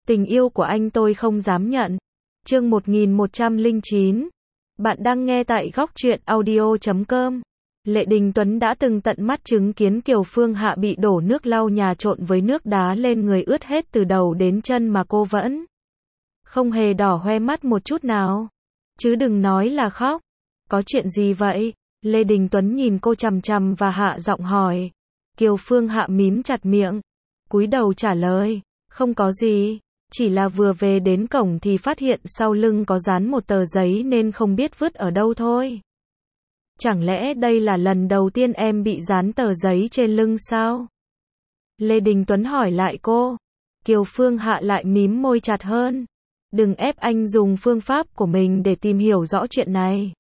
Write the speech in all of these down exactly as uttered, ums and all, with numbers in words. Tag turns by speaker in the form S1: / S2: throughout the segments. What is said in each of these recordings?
S1: Tình yêu của anh tôi không dám nhận. Chương một nghìn một trăm lẻ chín. Bạn đang nghe tại góc truyện audio chấm com. Lệ Đình Tuấn đã từng tận mắt chứng kiến Kiều Phương Hạ bị đổ nước lau nhà trộn với nước đá lên người ướt hết từ đầu đến chân mà cô vẫn không hề đỏ hoe mắt một chút nào. Chứ đừng nói là khóc. Có chuyện gì vậy? Lê Đình Tuấn nhìn cô chằm chằm và hạ giọng hỏi. Kiều Phương Hạ mím chặt miệng, cúi đầu trả lời, không có gì, chỉ là vừa về đến cổng thì phát hiện sau lưng có dán một tờ giấy nên không biết vứt ở đâu thôi. Chẳng lẽ đây là lần đầu tiên em bị dán tờ giấy trên lưng sao? Lê Đình Tuấn hỏi lại cô. Kiều Phương Hạ lại mím môi chặt hơn. Đừng ép anh dùng phương pháp của mình để tìm hiểu rõ chuyện này.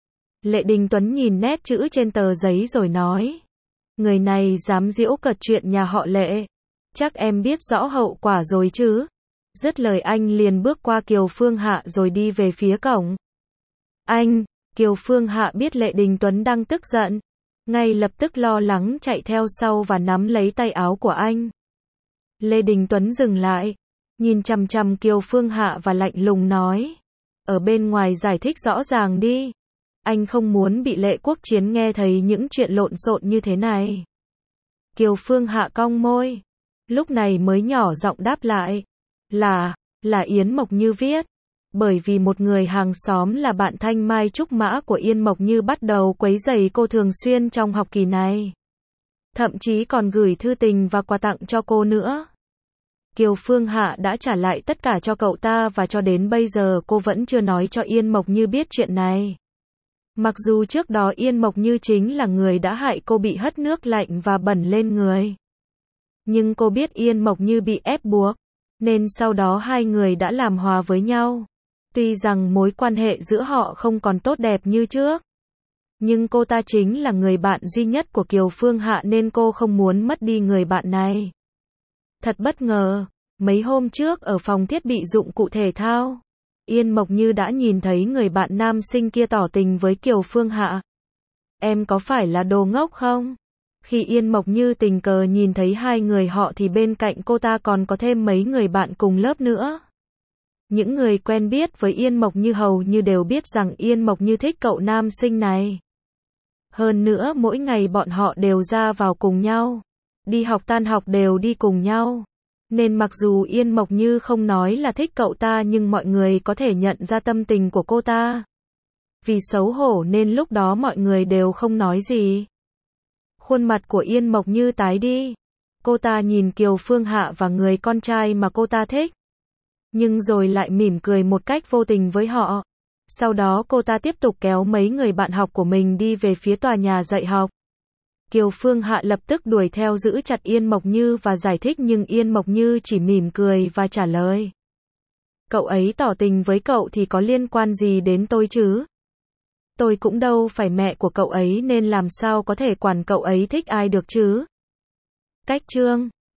S1: Lệ Đình Tuấn nhìn nét chữ trên tờ giấy rồi nói. Người này dám giễu cợt chuyện nhà họ Lệ. Chắc em biết rõ hậu quả rồi chứ. Dứt lời anh liền bước qua Kiều Phương Hạ rồi đi về phía cổng. Anh, Kiều Phương Hạ biết Lệ Đình Tuấn đang tức giận. Ngay lập tức lo lắng chạy theo sau và nắm lấy tay áo của anh. Lê Đình Tuấn dừng lại, nhìn chằm chằm Kiều Phương Hạ và lạnh lùng nói. Ở bên ngoài giải thích rõ ràng đi. Anh không muốn bị Lệ Quốc Chiến nghe thấy những chuyện lộn xộn như thế này. Kiều Phương Hạ cong môi. Lúc này mới nhỏ giọng đáp lại. Là, là Yến Mộc Như viết. Bởi vì một người hàng xóm là bạn thanh mai trúc mã của Yên Mộc Như bắt đầu quấy rầy cô thường xuyên trong học kỳ này. Thậm chí còn gửi thư tình và quà tặng cho cô nữa. Kiều Phương Hạ đã trả lại tất cả cho cậu ta và cho đến bây giờ cô vẫn chưa nói cho Yên Mộc Như biết chuyện này. Mặc dù trước đó Yên Mộc Như chính là người đã hại cô bị hất nước lạnh và bẩn lên người. Nhưng cô biết Yên Mộc Như bị ép buộc, nên sau đó hai người đã làm hòa với nhau. Tuy rằng mối quan hệ giữa họ không còn tốt đẹp như trước, nhưng cô ta chính là người bạn duy nhất của Kiều Phương Hạ nên cô không muốn mất đi người bạn này. Thật bất ngờ, mấy hôm trước ở phòng thiết bị dụng cụ thể thao, Yên Mộc Như đã nhìn thấy người bạn nam sinh kia tỏ tình với Kiều Phương Hạ. Em có phải là đồ ngốc không? Khi Yên Mộc Như tình cờ nhìn thấy hai người họ thì bên cạnh cô ta còn có thêm mấy người bạn cùng lớp nữa. Những người quen biết với Yên Mộc Như hầu như đều biết rằng Yên Mộc Như thích cậu nam sinh này. Hơn nữa mỗi ngày bọn họ đều ra vào cùng nhau. Đi học tan học đều đi cùng nhau. Nên mặc dù Yên Mộc Như không nói là thích cậu ta nhưng mọi người có thể nhận ra tâm tình của cô ta. Vì xấu hổ nên lúc đó mọi người đều không nói gì. Khuôn mặt của Yên Mộc Như tái đi. Cô ta nhìn Kiều Phương Hạ và người con trai mà cô ta thích. Nhưng rồi lại mỉm cười một cách vô tình với họ. Sau đó cô ta tiếp tục kéo mấy người bạn học của mình đi về phía tòa nhà dạy học. Kiều Phương Hạ lập tức đuổi theo giữ chặt Yên Mộc Như và giải thích nhưng Yên Mộc Như chỉ mỉm cười và trả lời. Cậu ấy tỏ tình với cậu thì có liên quan gì đến tôi chứ? Tôi cũng đâu phải mẹ của cậu ấy nên làm sao có thể quản cậu ấy thích ai được chứ? Cách chương